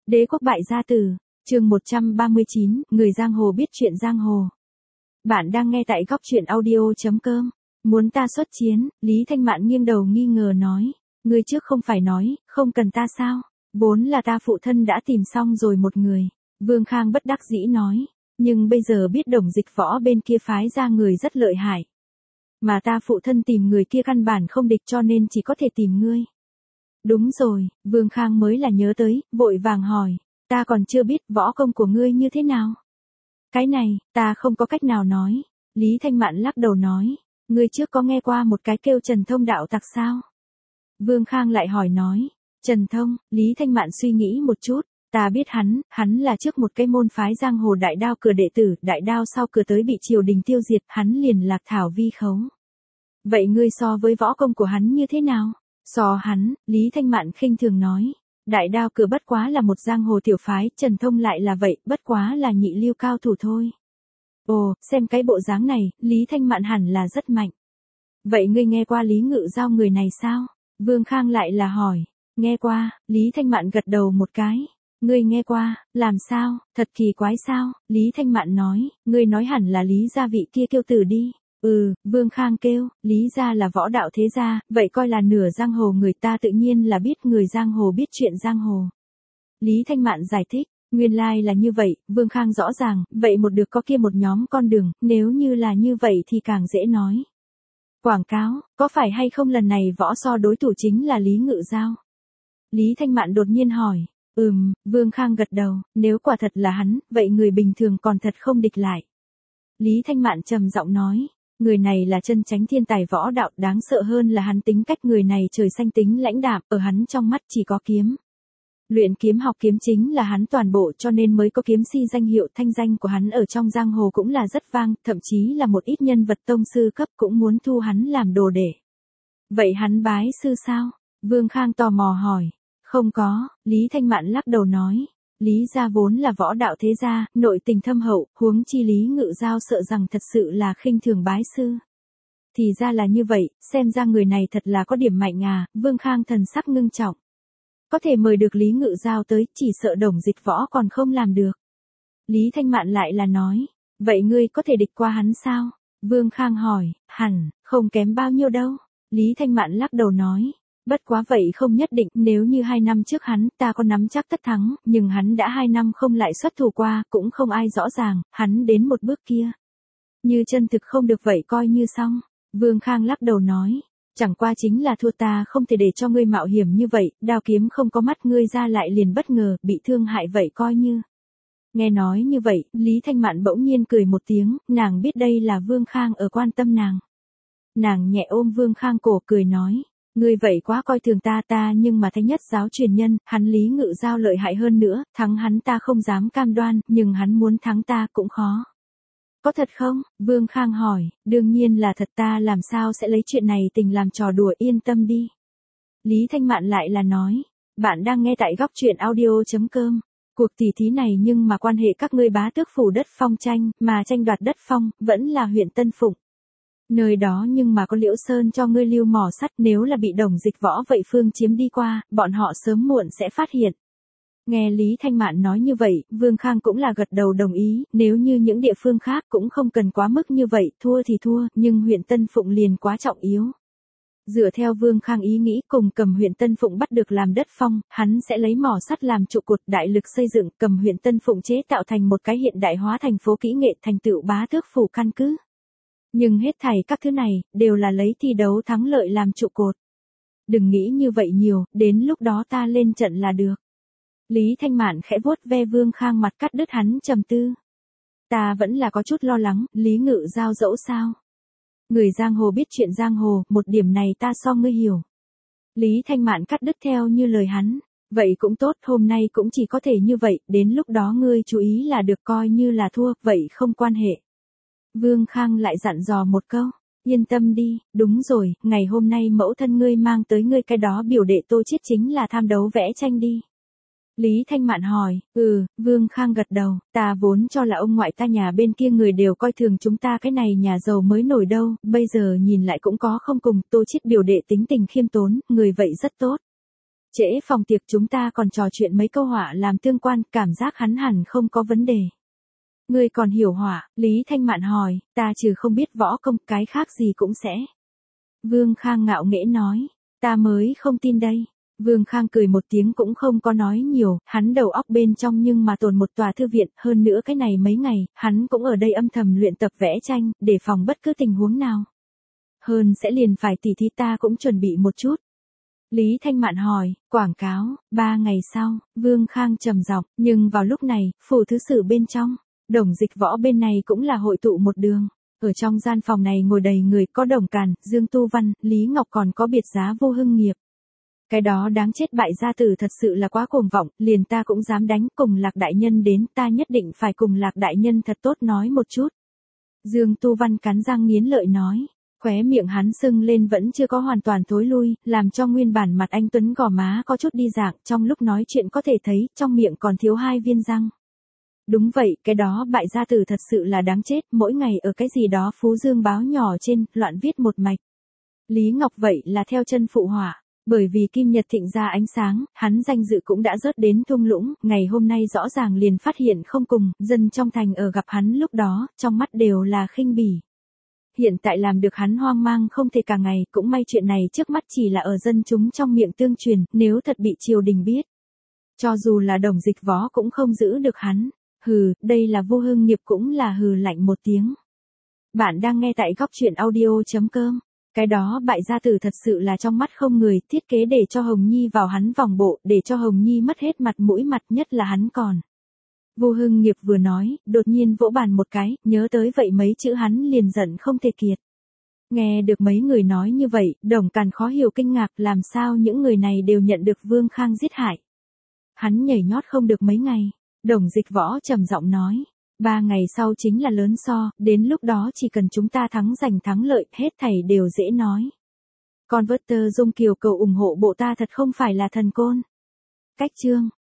Đế quốc bại gia tử, chương 139, người giang hồ biết chuyện giang hồ. Bạn đang nghe tại góc truyện audio.com. Muốn ta xuất chiến, Lý Thanh Mạn nghiêng đầu nghi ngờ nói. Ngươi trước không phải nói, không cần ta sao? Vốn là ta phụ thân đã tìm xong rồi một người. Vương Khang bất đắc dĩ nói. Nhưng bây giờ biết Đồng Dịch Võ bên kia phái ra người rất lợi hại. Mà ta phụ thân tìm người kia căn bản không địch cho nên chỉ có thể tìm ngươi. Đúng rồi, Vương Khang mới là nhớ tới, vội vàng hỏi. Ta còn chưa biết võ công của ngươi như thế nào. Cái này, ta không có cách nào nói. Lý Thanh Mạn lắc đầu nói. Ngươi trước có nghe qua một cái kêu Trần Thông đạo tặc sao? Vương Khang lại hỏi nói. Trần Thông, Lý Thanh Mạn suy nghĩ một chút. Ta biết hắn là trước một cái môn phái giang hồ đại đao cửa đệ tử, đại đao sau cửa tới bị triều đình tiêu diệt, hắn liền lạc thảo vi khấu. Vậy ngươi so với võ công của hắn như thế nào? So hắn, Lý Thanh Mạn khinh thường nói. Đại đao cửa bất quá là một giang hồ tiểu phái, Trần Thông lại là vậy, bất quá là nhị lưu cao thủ thôi. Ồ, xem cái bộ dáng này, Lý Thanh Mạn hẳn là rất mạnh. Vậy ngươi nghe qua Lý Ngự Giao người này sao? Vương Khang lại là hỏi. Nghe qua, Lý Thanh Mạn gật đầu một cái. Ngươi nghe qua, làm sao, thật kỳ quái sao? Lý Thanh Mạn nói, ngươi nói hẳn là Lý gia vị kia kiêu tử đi. Vương Khang kêu, Lý gia là võ đạo thế gia, vậy coi là nửa giang hồ, người ta tự nhiên là biết người giang hồ biết chuyện giang hồ. Lý Thanh Mạn giải thích, nguyên lai là như vậy, Vương Khang rõ ràng, vậy một được có kia một nhóm con đường, nếu như là như vậy thì càng dễ nói. Quảng cáo, có phải hay không lần này võ so đối thủ chính là Lý Ngự Giao? Lý Thanh Mạn đột nhiên hỏi. Vương Khang gật đầu, nếu quả thật là hắn, vậy người bình thường còn thật không địch lại. Lý Thanh Mạn trầm giọng nói. Người này là chân chánh thiên tài võ đạo, đáng sợ hơn là hắn tính cách, người này trời xanh tính lãnh đạm, ở hắn trong mắt chỉ có kiếm. Luyện kiếm học kiếm chính là hắn toàn bộ, cho nên mới có kiếm si danh hiệu, thanh danh của hắn ở trong giang hồ cũng là rất vang, thậm chí là một ít nhân vật tông sư cấp cũng muốn thu hắn làm đồ đệ. Vậy hắn bái sư sao? Vương Khang tò mò hỏi. Không có, Lý Thanh Mạn lắc đầu nói. Lý gia vốn là võ đạo thế gia, nội tình thâm hậu, huống chi Lý Ngự Giao sợ rằng thật sự là khinh thường bái sư. Thì ra là như vậy, xem ra người này thật là có điểm mạnh à, Vương Khang thần sắc ngưng trọng. Có thể mời được Lý Ngự Giao tới, chỉ sợ Đồng Dịch Võ còn không làm được. Lý Thanh Mạn lại là nói, vậy ngươi có thể địch qua hắn sao? Vương Khang hỏi, hẳn, không kém bao nhiêu đâu. Lý Thanh Mạn lắc đầu nói. Bất quá vậy không nhất định, nếu như 2 năm trước hắn, ta có nắm chắc tất thắng, nhưng hắn đã 2 năm không lại xuất thủ qua, cũng không ai rõ ràng, hắn đến một bước kia. Như chân thực không được vậy coi như xong. Vương Khang lắc đầu nói, chẳng qua chính là thua, ta không thể để cho ngươi mạo hiểm như vậy, đao kiếm không có mắt ngươi ra lại liền bất ngờ, bị thương hại vậy coi như. Nghe nói như vậy, Lý Thanh Mạn bỗng nhiên cười một tiếng, nàng biết đây là Vương Khang ở quan tâm nàng. Nàng nhẹ ôm Vương Khang cổ cười nói. Ngươi vậy quá coi thường ta nhưng mà Thánh Nhất giáo truyền nhân, hắn Lý Ngự Giao lợi hại hơn nữa, thắng hắn ta không dám cam đoan, nhưng hắn muốn thắng ta cũng khó. Có thật không? Vương Khang hỏi, đương nhiên là thật, ta làm sao sẽ lấy chuyện này tình làm trò đùa, yên tâm đi. Lý Thanh Mạn lại là nói, bạn đang nghe tại góc truyện audio.com. Cuộc tỷ thí này nhưng mà quan hệ các ngươi bá tước phủ đất phong tranh, mà tranh đoạt đất phong, vẫn là huyện Tân Phụng. Nơi đó nhưng mà có Liễu Sơn cho ngươi lưu mỏ sắt, nếu là bị Đồng Dịch Võ vậy phương chiếm đi qua, bọn họ sớm muộn sẽ phát hiện. Nghe Lý Thanh Mạn nói như vậy, Vương Khang cũng là gật đầu đồng ý, nếu như những địa phương khác cũng không cần quá mức như vậy, thua thì thua, nhưng huyện Tân Phụng liền quá trọng yếu. Dựa theo Vương Khang ý nghĩ, cùng cầm huyện Tân Phụng bắt được làm đất phong, hắn sẽ lấy mỏ sắt làm trụ cột, đại lực xây dựng, cầm huyện Tân Phụng chế tạo thành một cái hiện đại hóa thành phố kỹ nghệ, thành tựu bá tước phủ căn cứ. Nhưng hết thảy các thứ này, đều là lấy thi đấu thắng lợi làm trụ cột. Đừng nghĩ như vậy nhiều, đến lúc đó ta lên trận là được. Lý Thanh Mạn khẽ vuốt ve Vương Khang mặt, cắt đứt hắn trầm tư. Ta vẫn là có chút lo lắng, Lý Ngự Giao dẫu sao? Người giang hồ biết chuyện giang hồ, một điểm này ta so ngươi hiểu. Lý Thanh Mạn cắt đứt theo như lời hắn. Vậy cũng tốt, hôm nay cũng chỉ có thể như vậy, đến lúc đó ngươi chú ý là được, coi như là thua, vậy không quan hệ. Vương Khang lại dặn dò một câu, yên tâm đi, đúng rồi, ngày hôm nay mẫu thân ngươi mang tới ngươi cái đó biểu đệ Tô Chiết chính là tham đấu vẽ tranh đi. Lý Thanh Mạn hỏi, Vương Khang gật đầu, ta vốn cho là ông ngoại ta nhà bên kia người đều coi thường chúng ta cái này nhà giàu mới nổi đâu, bây giờ nhìn lại cũng có không cùng, Tô Chiết biểu đệ tính tình khiêm tốn, người vậy rất tốt. Trễ phòng tiệc chúng ta còn trò chuyện mấy câu họa làm tương quan, cảm giác hắn hẳn không có vấn đề. Ngươi còn hiểu họa, Lý Thanh Mạn hỏi, ta trừ không biết võ công, cái khác gì cũng sẽ. Vương Khang ngạo nghễ nói, ta mới không tin đây. Vương Khang cười một tiếng cũng không có nói nhiều, hắn đầu óc bên trong nhưng mà tồn một tòa thư viện, hơn nữa cái này mấy ngày, hắn cũng ở đây âm thầm luyện tập vẽ tranh, để phòng bất cứ tình huống nào. Hơn sẽ liền phải tỉ thí ta cũng chuẩn bị một chút. Lý Thanh Mạn hỏi, quảng cáo, 3 ngày sau, Vương Khang trầm giọng, nhưng vào lúc này, phủ thứ sử bên trong, Đồng Dịch Võ bên này cũng là hội tụ một đường. Ở trong gian phòng này ngồi đầy người, có Đồng Càn, Dương Tu Văn, Lý Ngọc, còn có biệt giá Vô Hưng Nghiệp. Cái đó đáng chết bại gia tử thật sự là quá cuồng vọng, liền ta cũng dám đánh, cùng Lạc đại nhân đến, ta nhất định phải cùng Lạc đại nhân thật tốt nói một chút. Dương Tu Văn cắn răng nghiến lợi nói, khóe miệng hắn sưng lên vẫn chưa có hoàn toàn thối lui, làm cho nguyên bản mặt anh tuấn gò má có chút đi dạng, trong lúc nói chuyện có thể thấy, trong miệng còn thiếu 2 viên răng. Đúng vậy, cái đó bại gia tử thật sự là đáng chết, mỗi ngày ở cái gì đó Phú Dương báo nhỏ trên, loạn viết một mạch. Lý Ngọc vậy là theo chân phụ họa. Bởi vì Kim Nhật Thịnh ra ánh sáng, hắn danh dự cũng đã rớt đến thung lũng, ngày hôm nay rõ ràng liền phát hiện không cùng, dân trong thành ở gặp hắn lúc đó, trong mắt đều là khinh bỉ. Hiện tại làm được hắn hoang mang không thể cả ngày, cũng may chuyện này trước mắt chỉ là ở dân chúng trong miệng tương truyền, nếu thật bị triều đình biết. Cho dù là Đồng Dịch Võ cũng không giữ được hắn. Hừ, đây là Vô Hưng Nghiệp cũng là hừ lạnh một tiếng. Bạn đang nghe tại góc truyện audio.com. Cái đó bại gia tử thật sự là trong mắt không người, thiết kế để cho Hồng Nhi vào hắn vòng bộ, để cho Hồng Nhi mất hết mặt mũi, mặt nhất là hắn còn. Vô Hưng Nghiệp vừa nói, đột nhiên vỗ bàn một cái, nhớ tới vậy mấy chữ hắn liền giận không thể kiệt. Nghe được mấy người nói như vậy, Đồng Càn khó hiểu kinh ngạc, làm sao những người này đều nhận được Vương Khang giết hại. Hắn nhảy nhót không được mấy ngày, Đồng Dịch Võ trầm giọng nói. 3 ngày sau chính là lớn so, đến lúc đó chỉ cần chúng ta giành thắng lợi, hết thảy đều dễ nói. Con vớt tơ Dung Kiều cầu ủng hộ bộ ta thật không phải là thần côn. Cách chương.